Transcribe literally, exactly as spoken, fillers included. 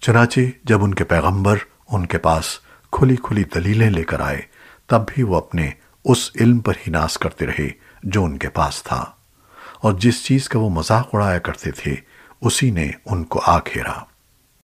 चुनाचे जब उनके पैगंबर उनके पास खुली खुली दलीलें लेकर आए, तब भी वो अपने उस इल्म पर ही नाज करते रहे जो उनके पास था, और जिस चीज का वो मजाक उड़ाया करते थे उसी ने उनको आ घेरा।